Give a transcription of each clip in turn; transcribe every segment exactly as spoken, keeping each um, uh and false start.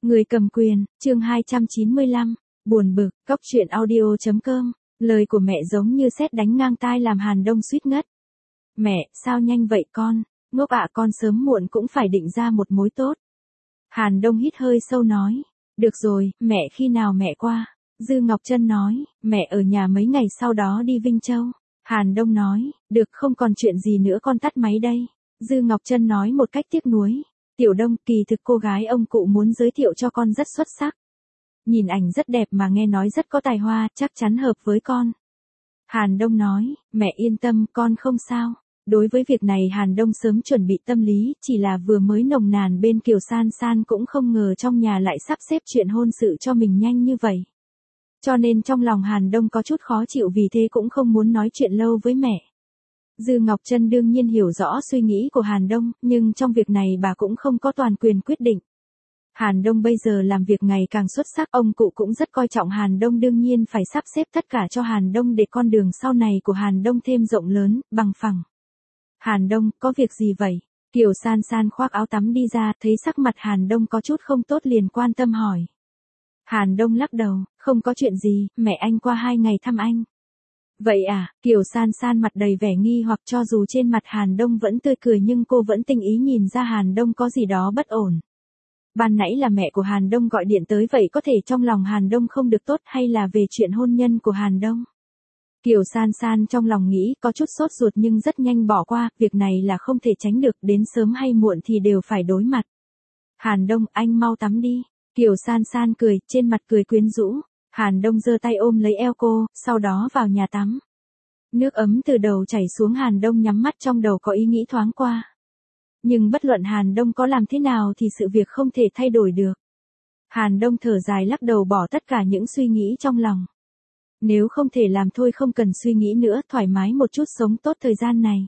Người cầm quyền, chương hai trăm chín mươi lăm, buồn bực, cóc truyện audio chấm com, lời của mẹ giống như sét đánh ngang tai làm Hàn Đông suýt ngất. Mẹ, sao nhanh vậy con, ngốc ạ, con sớm muộn cũng phải định ra một mối tốt. Hàn Đông hít hơi sâu nói, được rồi, mẹ khi nào mẹ qua? Dư Ngọc Trân nói, mẹ ở nhà mấy ngày sau đó đi Vinh Châu. Hàn Đông nói, được, không còn chuyện gì nữa, con tắt máy đây. Dư Ngọc Trân nói một cách tiếc nuối, Tiểu Đông, kỳ thực cô gái ông cụ muốn giới thiệu cho con rất xuất sắc. Nhìn ảnh rất đẹp mà nghe nói rất có tài hoa, chắc chắn hợp với con. Hàn Đông nói, mẹ yên tâm, con không sao. Đối với việc này Hàn Đông sớm chuẩn bị tâm lý, chỉ là vừa mới nồng nàn bên Kiều San San cũng không ngờ trong nhà lại sắp xếp chuyện hôn sự cho mình nhanh như vậy. Cho nên trong lòng Hàn Đông có chút khó chịu, vì thế cũng không muốn nói chuyện lâu với mẹ. Dư Ngọc Trân đương nhiên hiểu rõ suy nghĩ của Hàn Đông, nhưng trong việc này bà cũng không có toàn quyền quyết định. Hàn Đông bây giờ làm việc ngày càng xuất sắc, ông cụ cũng rất coi trọng Hàn Đông, đương nhiên phải sắp xếp tất cả cho Hàn Đông để con đường sau này của Hàn Đông thêm rộng lớn, bằng phẳng. Hàn Đông, có việc gì vậy? Kiều San San khoác áo tắm đi ra, thấy sắc mặt Hàn Đông có chút không tốt liền quan tâm hỏi. Hàn Đông lắc đầu, không có chuyện gì, mẹ anh qua hai ngày thăm anh. Vậy à, Kiều San San mặt đầy vẻ nghi hoặc, cho dù trên mặt Hàn Đông vẫn tươi cười nhưng cô vẫn tinh ý nhìn ra Hàn Đông có gì đó bất ổn. Ban nãy là mẹ của Hàn Đông gọi điện tới, vậy có thể trong lòng Hàn Đông không được tốt hay là về chuyện hôn nhân của Hàn Đông? Kiều San San trong lòng nghĩ, có chút sốt ruột nhưng rất nhanh bỏ qua, việc này là không thể tránh được, đến sớm hay muộn thì đều phải đối mặt. Hàn Đông, anh mau tắm đi. Kiều San San cười, trên mặt cười quyến rũ. Hàn Đông giơ tay ôm lấy eo cô, sau đó vào nhà tắm. Nước ấm từ đầu chảy xuống, Hàn Đông nhắm mắt, trong đầu có ý nghĩ thoáng qua. Nhưng bất luận Hàn Đông có làm thế nào thì sự việc không thể thay đổi được. Hàn Đông thở dài lắc đầu, bỏ tất cả những suy nghĩ trong lòng. Nếu không thể làm thôi không cần suy nghĩ nữa, thoải mái một chút, sống tốt thời gian này.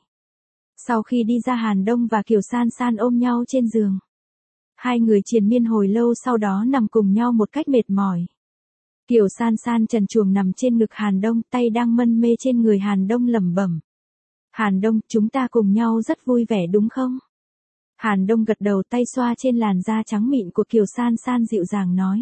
Sau khi đi ra, Hàn Đông và Kiều San San ôm nhau trên giường. Hai người triền miên hồi lâu, sau đó nằm cùng nhau một cách mệt mỏi. Kiều San San trần truồng nằm trên ngực Hàn Đông, tay đang mân mê trên người Hàn Đông lẩm bẩm. Hàn Đông, chúng ta cùng nhau rất vui vẻ đúng không? Hàn Đông gật đầu, tay xoa trên làn da trắng mịn của Kiều San San dịu dàng nói.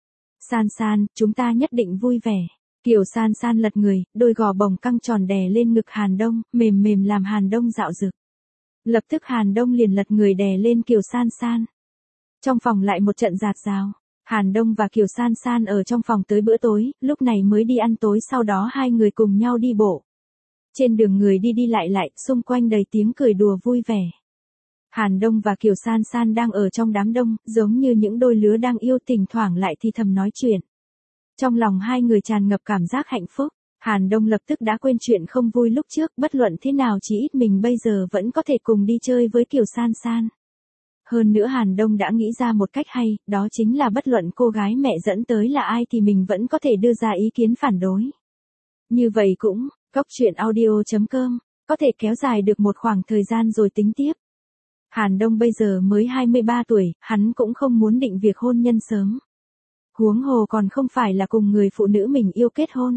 San San, chúng ta nhất định vui vẻ. Kiều San San lật người, đôi gò bồng căng tròn đè lên ngực Hàn Đông, mềm mềm làm Hàn Đông dạo dực. Lập tức Hàn Đông liền lật người đè lên Kiều San San. Trong phòng lại một trận rạt rào. Hàn Đông và Kiều San San ở trong phòng tới bữa tối, lúc này mới đi ăn tối, sau đó hai người cùng nhau đi bộ. Trên đường người đi đi lại lại, xung quanh đầy tiếng cười đùa vui vẻ. Hàn Đông và Kiều San San đang ở trong đám đông, giống như những đôi lứa đang yêu, thỉnh thoảng lại thì thầm nói chuyện. Trong lòng hai người tràn ngập cảm giác hạnh phúc. Hàn Đông lập tức đã quên chuyện không vui lúc trước, bất luận thế nào chí ít mình bây giờ vẫn có thể cùng đi chơi với Kiều San San. Hơn nữa Hàn Đông đã nghĩ ra một cách hay, đó chính là bất luận cô gái mẹ dẫn tới là ai thì mình vẫn có thể đưa ra ý kiến phản đối. Như vậy cũng, cóc truyện audio chấm com, có thể kéo dài được một khoảng thời gian rồi tính tiếp. Hàn Đông bây giờ mới hai mươi ba tuổi, hắn cũng không muốn định việc hôn nhân sớm. Huống hồ còn không phải là cùng người phụ nữ mình yêu kết hôn.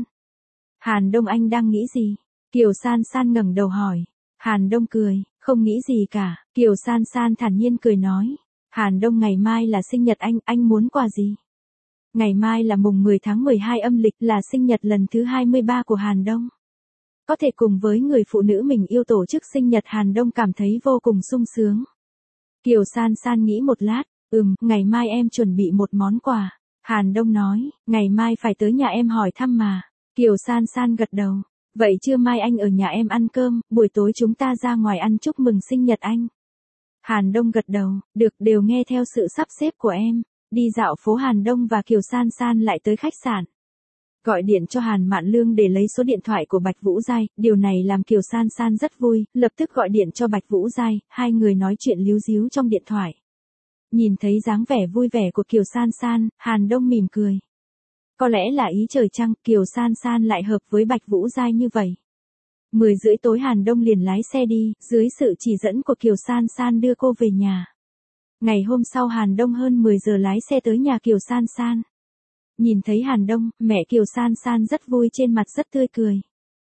Hàn Đông, anh đang nghĩ gì? Kiều San San ngẩng đầu hỏi. Hàn Đông cười, không nghĩ gì cả. Kiều San San thản nhiên cười nói. Hàn Đông, ngày mai là sinh nhật anh, anh muốn quà gì? Ngày mai là mùng mười tháng mười hai âm lịch, là sinh nhật lần thứ hai mươi ba của Hàn Đông. Có thể cùng với người phụ nữ mình yêu tổ chức sinh nhật, Hàn Đông cảm thấy vô cùng sung sướng. Kiều San San nghĩ một lát, ừm, ngày mai em chuẩn bị một món quà. Hàn Đông nói, ngày mai phải tới nhà em hỏi thăm mà. Kiều San San gật đầu. Vậy trưa mai anh ở nhà em ăn cơm, buổi tối chúng ta ra ngoài ăn chúc mừng sinh nhật anh. Hàn Đông gật đầu, được, đều nghe theo sự sắp xếp của em. Đi dạo phố, Hàn Đông và Kiều San San lại tới khách sạn. Gọi điện cho Hàn Mạn Lương để lấy số điện thoại của Bạch Vũ Giai, điều này làm Kiều San San rất vui, lập tức gọi điện cho Bạch Vũ Giai, hai người nói chuyện líu díu trong điện thoại. Nhìn thấy dáng vẻ vui vẻ của Kiều San San, Hàn Đông mỉm cười. Có lẽ là ý trời chăng, Kiều San San lại hợp với Bạch Vũ Giai như vậy. Mười rưỡi tối Hàn Đông liền lái xe đi, dưới sự chỉ dẫn của Kiều San San đưa cô về nhà. Ngày hôm sau Hàn Đông hơn mười giờ lái xe tới nhà Kiều San San. Nhìn thấy Hàn Đông, mẹ Kiều San San rất vui, trên mặt rất tươi cười.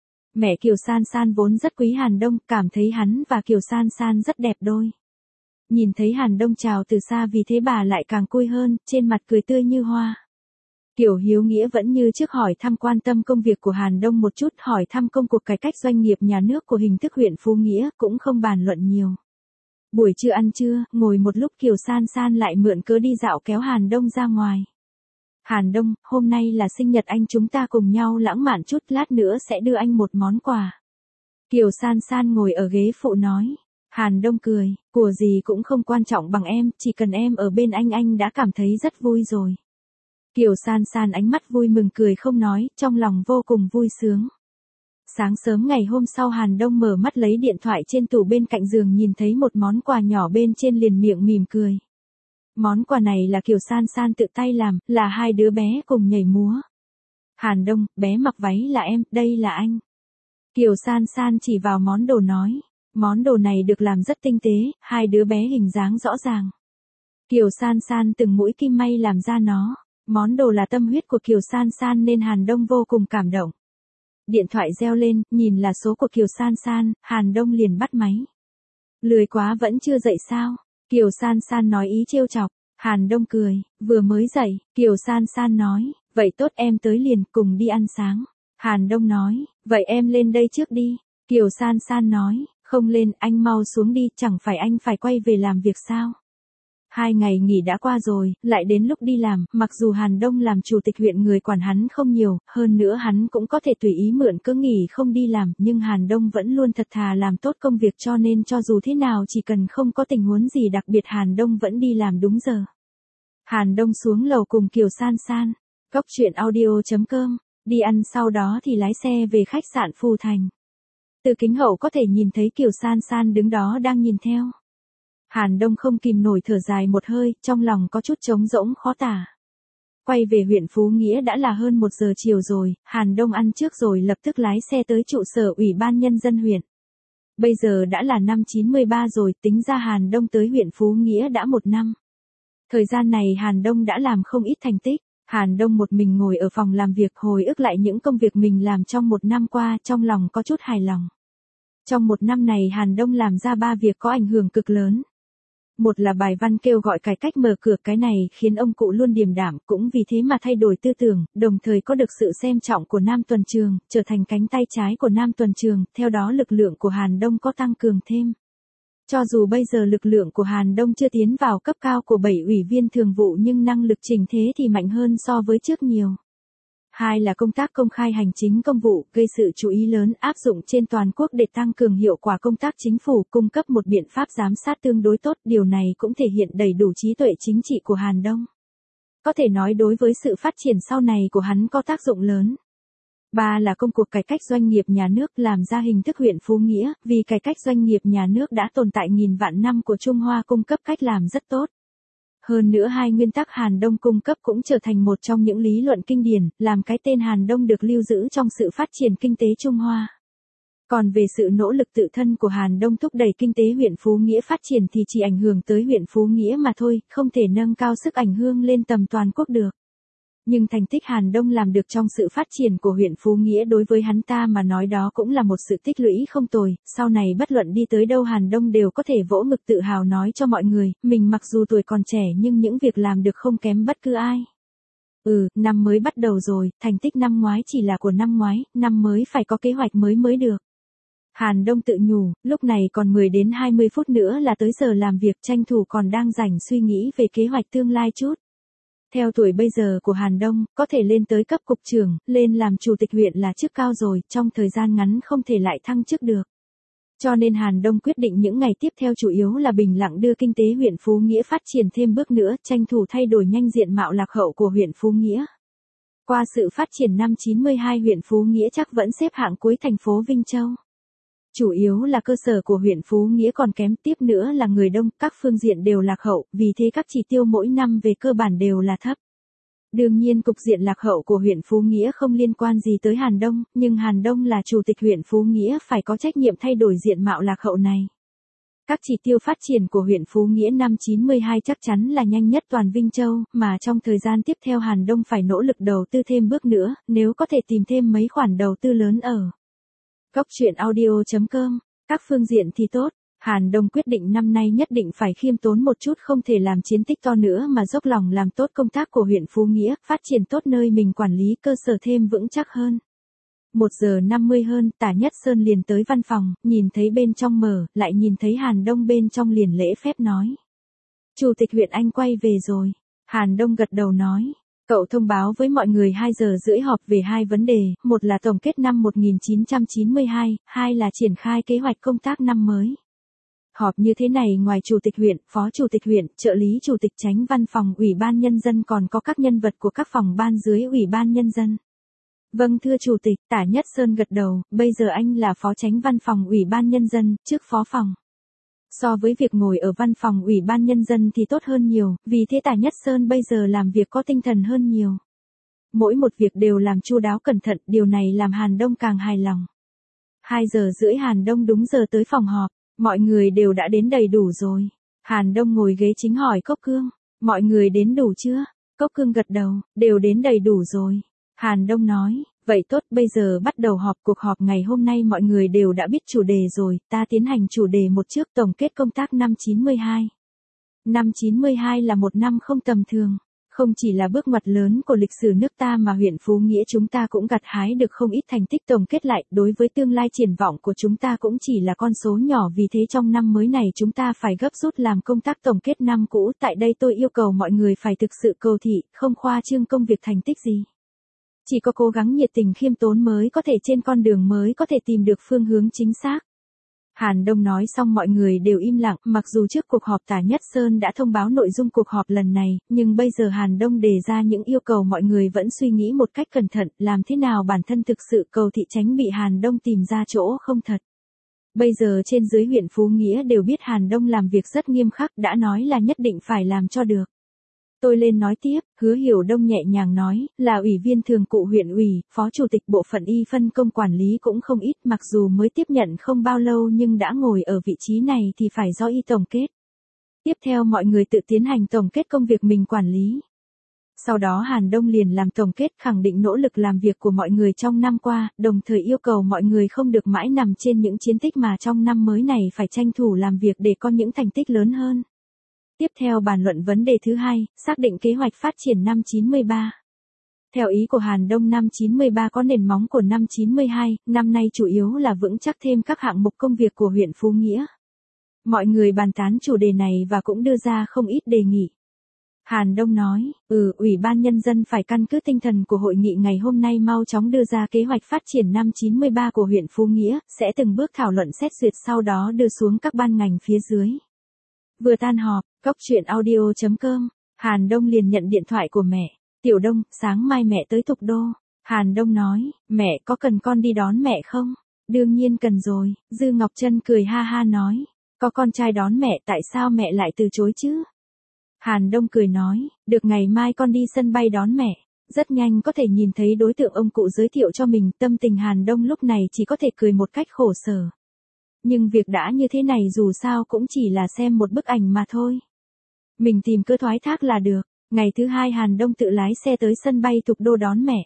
Mẹ Kiều San San vốn rất quý Hàn Đông, cảm thấy hắn và Kiều San San rất đẹp đôi. Nhìn thấy Hàn Đông chào từ xa vì thế bà lại càng vui hơn, trên mặt cười tươi như hoa. Kiều Hiếu Nghĩa vẫn như trước hỏi thăm quan tâm công việc của Hàn Đông một chút, hỏi thăm công cuộc cải cách doanh nghiệp nhà nước của hình thức huyện Phú Nghĩa, cũng không bàn luận nhiều. Buổi trưa ăn trưa, ngồi một lúc Kiều San San lại mượn cớ đi dạo kéo Hàn Đông ra ngoài. Hàn Đông, hôm nay là sinh nhật anh, chúng ta cùng nhau lãng mạn chút, lát nữa sẽ đưa anh một món quà. Kiều San San ngồi ở ghế phụ nói. Hàn Đông cười, của gì cũng không quan trọng bằng em, chỉ cần em ở bên anh anh đã cảm thấy rất vui rồi. Kiều San San ánh mắt vui mừng cười không nói, trong lòng vô cùng vui sướng. Sáng sớm ngày hôm sau Hàn Đông mở mắt lấy điện thoại trên tủ bên cạnh giường, nhìn thấy một món quà nhỏ bên trên liền miệng mỉm cười. Món quà này là Kiều San San tự tay làm, là hai đứa bé cùng nhảy múa. Hàn Đông, bé mặc váy là em, đây là anh. Kiều San San chỉ vào món đồ nói. Món đồ này được làm rất tinh tế, hai đứa bé hình dáng rõ ràng. Kiều San San từng mũi kim may làm ra nó. Món đồ là tâm huyết của Kiều San San nên Hàn Đông vô cùng cảm động. Điện thoại reo lên, nhìn là số của Kiều San San, Hàn Đông liền bắt máy. Lười quá vẫn chưa dậy sao? Kiều San San nói ý trêu chọc. Hàn Đông cười, vừa mới dậy. Kiều San San nói, vậy tốt em tới liền, cùng đi ăn sáng. Hàn Đông nói, vậy em lên đây trước đi. Kiều San San nói, không lên, anh mau xuống đi, chẳng phải anh phải quay về làm việc sao? Hai ngày nghỉ đã qua rồi, lại đến lúc đi làm, mặc dù Hàn Đông làm chủ tịch huyện người quản hắn không nhiều, hơn nữa hắn cũng có thể tùy ý mượn cớ nghỉ không đi làm, nhưng Hàn Đông vẫn luôn thật thà làm tốt công việc, cho nên cho dù thế nào chỉ cần không có tình huống gì đặc biệt Hàn Đông vẫn đi làm đúng giờ. Hàn Đông xuống lầu cùng Kiều San San, Cốc Truyện Audio chấm com, đi ăn sau đó thì lái xe về khách sạn Phù Thành. Từ kính hậu có thể nhìn thấy Kiều San San đứng đó đang nhìn theo. Hàn Đông không kìm nổi thở dài một hơi, trong lòng có chút trống rỗng khó tả. Quay về huyện Phú Nghĩa đã là hơn một giờ chiều rồi, Hàn Đông ăn trước rồi lập tức lái xe tới trụ sở Ủy ban Nhân dân huyện. Bây giờ đã là năm chín mươi ba rồi, tính ra Hàn Đông tới huyện Phú Nghĩa đã một năm. Thời gian này Hàn Đông đã làm không ít thành tích. Hàn Đông một mình ngồi ở phòng làm việc hồi ức lại những công việc mình làm trong một năm qua, trong lòng có chút hài lòng. Trong một năm này Hàn Đông làm ra ba việc có ảnh hưởng cực lớn. Một là bài văn kêu gọi cải cách mở cửa, cái này khiến ông cụ luôn điềm đạm, cũng vì thế mà thay đổi tư tưởng, đồng thời có được sự xem trọng của Nam Tuần Trường, trở thành cánh tay trái của Nam Tuần Trường, theo đó lực lượng của Hàn Đông có tăng cường thêm. Cho dù bây giờ lực lượng của Hàn Đông chưa tiến vào cấp cao của bảy ủy viên thường vụ nhưng năng lực chỉnh thế thì mạnh hơn so với trước nhiều. Hai là công tác công khai hành chính công vụ, gây sự chú ý lớn áp dụng trên toàn quốc để tăng cường hiệu quả công tác chính phủ, cung cấp một biện pháp giám sát tương đối tốt, điều này cũng thể hiện đầy đủ trí tuệ chính trị của Hàn Đông. Có thể nói đối với sự phát triển sau này của hắn có tác dụng lớn. Ba là công cuộc cải cách doanh nghiệp nhà nước, làm ra hình thức huyện Phú Nghĩa, vì cải cách doanh nghiệp nhà nước đã tồn tại nghìn vạn năm của Trung Hoa cung cấp cách làm rất tốt. Hơn nữa hai nguyên tắc Hàn Đông cung cấp cũng trở thành một trong những lý luận kinh điển, làm cái tên Hàn Đông được lưu giữ trong sự phát triển kinh tế Trung Hoa. Còn về sự nỗ lực tự thân của Hàn Đông thúc đẩy kinh tế huyện Phú Nghĩa phát triển thì chỉ ảnh hưởng tới huyện Phú Nghĩa mà thôi, không thể nâng cao sức ảnh hưởng lên tầm toàn quốc được. Nhưng thành tích Hàn Đông làm được trong sự phát triển của huyện Phú Nghĩa đối với hắn ta mà nói đó cũng là một sự tích lũy không tồi, sau này bất luận đi tới đâu Hàn Đông đều có thể vỗ ngực tự hào nói cho mọi người, mình mặc dù tuổi còn trẻ nhưng những việc làm được không kém bất cứ ai. Ừ, năm mới bắt đầu rồi, thành tích năm ngoái chỉ là của năm ngoái, năm mới phải có kế hoạch mới mới được. Hàn Đông tự nhủ, lúc này còn mười đến hai mươi phút nữa là tới giờ làm việc, tranh thủ còn đang rảnh suy nghĩ về kế hoạch tương lai chút. Theo tuổi bây giờ của Hàn Đông, có thể lên tới cấp cục trưởng, lên làm chủ tịch huyện là chức cao rồi, trong thời gian ngắn không thể lại thăng chức được. Cho nên Hàn Đông quyết định những ngày tiếp theo chủ yếu là bình lặng đưa kinh tế huyện Phú Nghĩa phát triển thêm bước nữa, tranh thủ thay đổi nhanh diện mạo lạc hậu của huyện Phú Nghĩa. Qua sự phát triển năm chín mươi hai huyện Phú Nghĩa chắc vẫn xếp hạng cuối thành phố Vinh Châu. Chủ yếu là cơ sở của huyện Phú Nghĩa còn kém, tiếp nữa là người đông, các phương diện đều lạc hậu, vì thế các chỉ tiêu mỗi năm về cơ bản đều là thấp. Đương nhiên cục diện lạc hậu của huyện Phú Nghĩa không liên quan gì tới Hàn Đông, nhưng Hàn Đông là chủ tịch huyện Phú Nghĩa phải có trách nhiệm thay đổi diện mạo lạc hậu này. Các chỉ tiêu phát triển của huyện Phú Nghĩa năm chín mươi hai chắc chắn là nhanh nhất toàn Vinh Châu, mà trong thời gian tiếp theo Hàn Đông phải nỗ lực đầu tư thêm bước nữa, nếu có thể tìm thêm mấy khoản đầu tư lớn ở Cốc Truyện Audio chấm com, các phương diện thì tốt, Hàn Đông quyết định năm nay nhất định phải khiêm tốn một chút, không thể làm chiến tích to nữa mà dốc lòng làm tốt công tác của huyện Phú Nghĩa, phát triển tốt nơi mình quản lý, cơ sở thêm vững chắc hơn. Một giờ năm mươi hơn, Tả Nhất Sơn liền tới văn phòng, nhìn thấy bên trong mở, lại nhìn thấy Hàn Đông bên trong liền lễ phép nói. Chủ tịch huyện anh quay về rồi. Hàn Đông gật đầu nói. Cậu thông báo với mọi người hai giờ rưỡi họp về hai vấn đề, một là tổng kết năm một nghìn chín trăm chín mươi hai, hai là triển khai kế hoạch công tác năm mới. Họp như thế này ngoài chủ tịch huyện, phó chủ tịch huyện, trợ lý chủ tịch chánh văn phòng ủy ban nhân dân còn có các nhân vật của các phòng ban dưới ủy ban nhân dân. Vâng thưa chủ tịch, Tả Nhất Sơn gật đầu, bây giờ anh là phó chánh văn phòng ủy ban nhân dân, trước phó phòng. So với việc ngồi ở văn phòng ủy ban nhân dân thì tốt hơn nhiều, vì thế Tả Nhất Sơn bây giờ làm việc có tinh thần hơn nhiều. Mỗi một việc đều làm chu đáo cẩn thận, điều này làm Hàn Đông càng hài lòng. Hai giờ rưỡi Hàn Đông đúng giờ tới phòng họp, mọi người đều đã đến đầy đủ rồi. Hàn Đông ngồi ghế chính hỏi Cốc Cương, mọi người đến đủ chưa? Cốc Cương gật đầu, đều đến đầy đủ rồi. Hàn Đông nói, vậy tốt, bây giờ bắt đầu họp. Cuộc họp ngày hôm nay mọi người đều đã biết chủ đề rồi, ta tiến hành chủ đề một trước, tổng kết công tác năm chín mươi hai. Năm chín mươi hai là một năm không tầm thường, không chỉ là bước ngoặt lớn của lịch sử nước ta mà huyện Phú Nghĩa chúng ta cũng gặt hái được không ít thành tích. Tổng kết lại, đối với tương lai triển vọng của chúng ta cũng chỉ là con số nhỏ, vì thế trong năm mới này chúng ta phải gấp rút làm công tác tổng kết năm cũ. Tại đây tôi yêu cầu mọi người phải thực sự cầu thị, không khoa trương công việc thành tích gì. Chỉ có cố gắng nhiệt tình khiêm tốn mới có thể trên con đường mới có thể tìm được phương hướng chính xác. Hàn Đông nói xong mọi người đều im lặng, mặc dù trước cuộc họp Tả Nhất Sơn đã thông báo nội dung cuộc họp lần này, nhưng bây giờ Hàn Đông đề ra những yêu cầu mọi người vẫn suy nghĩ một cách cẩn thận, làm thế nào bản thân thực sự cầu thị tránh bị Hàn Đông tìm ra chỗ không thật. Bây giờ trên dưới huyện Phú Nghĩa đều biết Hàn Đông làm việc rất nghiêm khắc, đã nói là nhất định phải làm cho được. Tôi lên nói tiếp, Hứa Hiểu Đông nhẹ nhàng nói, là ủy viên thường vụ huyện ủy, phó chủ tịch bộ phận y phân công quản lý cũng không ít, mặc dù mới tiếp nhận không bao lâu nhưng đã ngồi ở vị trí này thì phải do y tổng kết. Tiếp theo mọi người tự tiến hành tổng kết công việc mình quản lý. Sau đó Hàn Đông liền làm tổng kết, khẳng định nỗ lực làm việc của mọi người trong năm qua, đồng thời yêu cầu mọi người không được mãi nằm trên những chiến tích mà trong năm mới này phải tranh thủ làm việc để có những thành tích lớn hơn. Tiếp theo bàn luận vấn đề thứ hai, xác định kế hoạch phát triển năm chín mươi ba. Theo ý của Hàn Đông, năm chín mươi ba có nền móng của năm chín mươi hai, năm nay chủ yếu là vững chắc thêm các hạng mục công việc của huyện Phú Nghĩa. Mọi người bàn tán chủ đề này và cũng đưa ra không ít đề nghị. Hàn Đông nói, ừ, Ủy ban Nhân dân phải căn cứ tinh thần của hội nghị ngày hôm nay mau chóng đưa ra kế hoạch phát triển năm chín mươi ba của huyện Phú Nghĩa, sẽ từng bước thảo luận xét duyệt sau đó đưa xuống các ban ngành phía dưới. Vừa tan họp, Cốc Truyện Audio chấm com, Hàn Đông liền nhận điện thoại của mẹ. Tiểu Đông, sáng mai mẹ tới Thục Đô. Hàn Đông nói, mẹ có cần con đi đón mẹ không? Đương nhiên cần rồi, Dư Ngọc Trân cười ha ha nói. Có con trai đón mẹ tại sao mẹ lại từ chối chứ? Hàn Đông cười nói, được ngày mai con đi sân bay đón mẹ. Rất nhanh có thể nhìn thấy đối tượng ông cụ giới thiệu cho mình, tâm tình Hàn Đông lúc này chỉ có thể cười một cách khổ sở. Nhưng việc đã như thế này dù sao cũng chỉ là xem một bức ảnh mà thôi. Mình tìm cơ thoái thác là được. Ngày thứ hai Hàn Đông tự lái xe tới sân bay Thục Đô đón mẹ.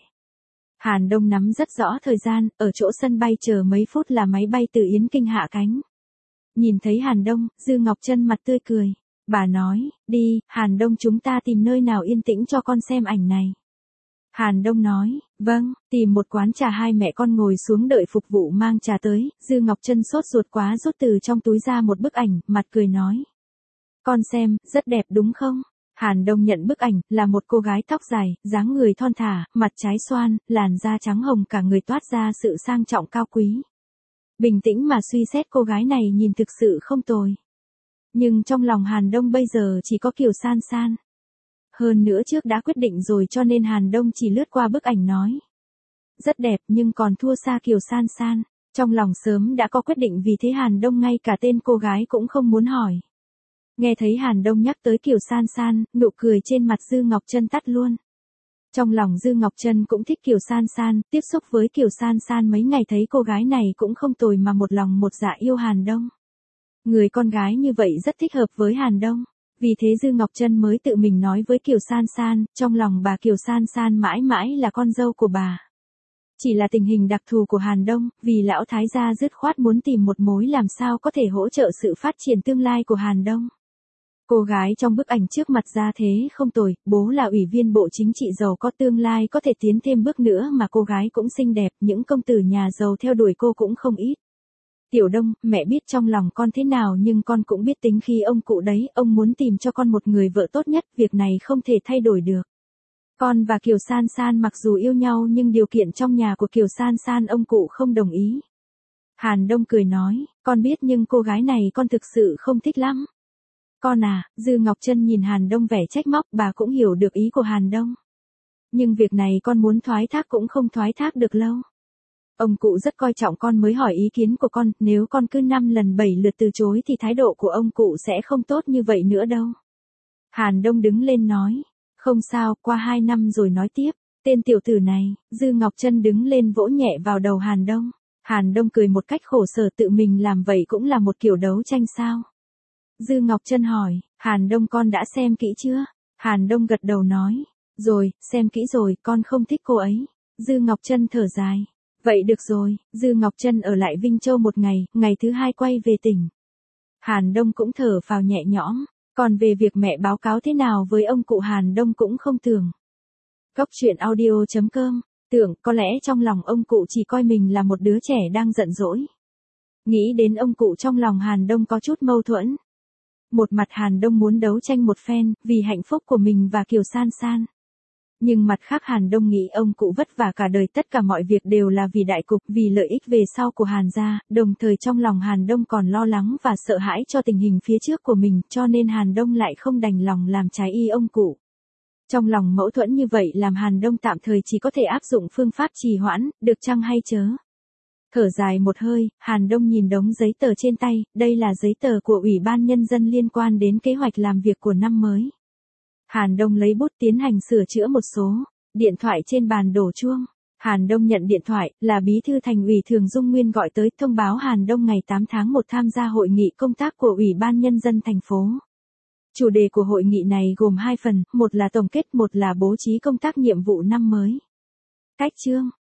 Hàn Đông nắm rất rõ thời gian, ở chỗ sân bay chờ mấy phút là máy bay từ Yến Kinh hạ cánh. Nhìn thấy Hàn Đông, Dư Ngọc Trân mặt tươi cười. Bà nói, đi, Hàn Đông chúng ta tìm nơi nào yên tĩnh cho con xem ảnh này. Hàn Đông nói, vâng, tìm một quán trà hai mẹ con ngồi xuống đợi phục vụ mang trà tới. Dư Ngọc Trân sốt ruột quá rút từ trong túi ra một bức ảnh, mặt cười nói. Con xem, rất đẹp đúng không? Hàn Đông nhận bức ảnh, là một cô gái tóc dài, dáng người thon thả, mặt trái xoan, làn da trắng hồng, cả người toát ra sự sang trọng cao quý. Bình tĩnh mà suy xét cô gái này nhìn thực sự không tồi. Nhưng trong lòng Hàn Đông bây giờ chỉ có Kiều San San. Hơn nữa trước đã quyết định rồi cho nên Hàn Đông chỉ lướt qua bức ảnh nói. Rất đẹp nhưng còn thua xa Kiều San San. Trong lòng sớm đã có quyết định, vì thế Hàn Đông ngay cả tên cô gái cũng không muốn hỏi. Nghe thấy Hàn Đông nhắc tới Kiều San San, nụ cười trên mặt Dư Ngọc Trân tắt luôn. Trong lòng Dư Ngọc Trân cũng thích Kiều San San, tiếp xúc với Kiều San San mấy ngày thấy cô gái này cũng không tồi mà một lòng một dạ yêu Hàn Đông. Người con gái như vậy rất thích hợp với Hàn Đông. Vì thế Dư Ngọc Trân mới tự mình nói với Kiều San San, trong lòng bà Kiều San San mãi mãi là con dâu của bà. Chỉ là tình hình đặc thù của Hàn Đông, vì lão thái gia dứt khoát muốn tìm một mối làm sao có thể hỗ trợ sự phát triển tương lai của Hàn Đông. Cô gái trong bức ảnh trước mặt ra thế không tồi, bố là ủy viên bộ chính trị giàu có tương lai có thể tiến thêm bước nữa mà cô gái cũng xinh đẹp, những công tử nhà giàu theo đuổi cô cũng không ít. Tiểu Đông, mẹ biết trong lòng con thế nào nhưng con cũng biết tính khi ông cụ đấy, ông muốn tìm cho con một người vợ tốt nhất, việc này không thể thay đổi được. Con và Kiều San San mặc dù yêu nhau nhưng điều kiện trong nhà của Kiều San San ông cụ không đồng ý. Hàn Đông cười nói, con biết nhưng cô gái này con thực sự không thích lắm. Con à, Dư Ngọc Trân nhìn Hàn Đông vẻ trách móc, bà cũng hiểu được ý của Hàn Đông. Nhưng việc này con muốn thoái thác cũng không thoái thác được lâu. Ông cụ rất coi trọng con mới hỏi ý kiến của con, nếu con cứ năm lần bảy lượt từ chối thì thái độ của ông cụ sẽ không tốt như vậy nữa đâu. Hàn Đông đứng lên nói, không sao, qua hai năm rồi nói tiếp, tên tiểu tử này. Dư Ngọc Trân đứng lên vỗ nhẹ vào đầu Hàn Đông. Hàn Đông cười một cách khổ sở, tự mình làm vậy cũng là một kiểu đấu tranh sao? Dư Ngọc Trân hỏi, Hàn Đông con đã xem kỹ chưa? Hàn Đông gật đầu nói, rồi, xem kỹ rồi, con không thích cô ấy. Dư Ngọc Trân thở dài, vậy được rồi. Dư Ngọc Trân ở lại Vinh Châu một ngày, ngày thứ hai quay về tỉnh. Hàn Đông cũng thở phào nhẹ nhõm, còn về việc mẹ báo cáo thế nào với ông cụ Hàn Đông cũng không tưởng. Góc truyện audio chấm com, tưởng có lẽ trong lòng ông cụ chỉ coi mình là một đứa trẻ đang giận dỗi. Nghĩ đến ông cụ trong lòng Hàn Đông có chút mâu thuẫn. Một mặt Hàn Đông muốn đấu tranh một phen, vì hạnh phúc của mình và Kiều San San. Nhưng mặt khác Hàn Đông nghĩ ông cụ vất vả cả đời, tất cả mọi việc đều là vì đại cục, vì lợi ích về sau của Hàn gia, đồng thời trong lòng Hàn Đông còn lo lắng và sợ hãi cho tình hình phía trước của mình, cho nên Hàn Đông lại không đành lòng làm trái ý ông cụ. Trong lòng mâu thuẫn như vậy làm Hàn Đông tạm thời chỉ có thể áp dụng phương pháp trì hoãn, được chăng hay chớ. Thở dài một hơi, Hàn Đông nhìn đống giấy tờ trên tay, đây là giấy tờ của Ủy ban Nhân dân liên quan đến kế hoạch làm việc của năm mới. Hàn Đông lấy bút tiến hành sửa chữa một số. Điện thoại trên bàn đổ chuông. Hàn Đông nhận điện thoại, là Bí thư Thành ủy Thường Dung Nguyên gọi tới, thông báo Hàn Đông ngày tám tháng một tham gia hội nghị công tác của Ủy ban Nhân dân thành phố. Chủ đề của hội nghị này gồm hai phần, một là tổng kết, một là bố trí công tác nhiệm vụ năm mới. Cách chương.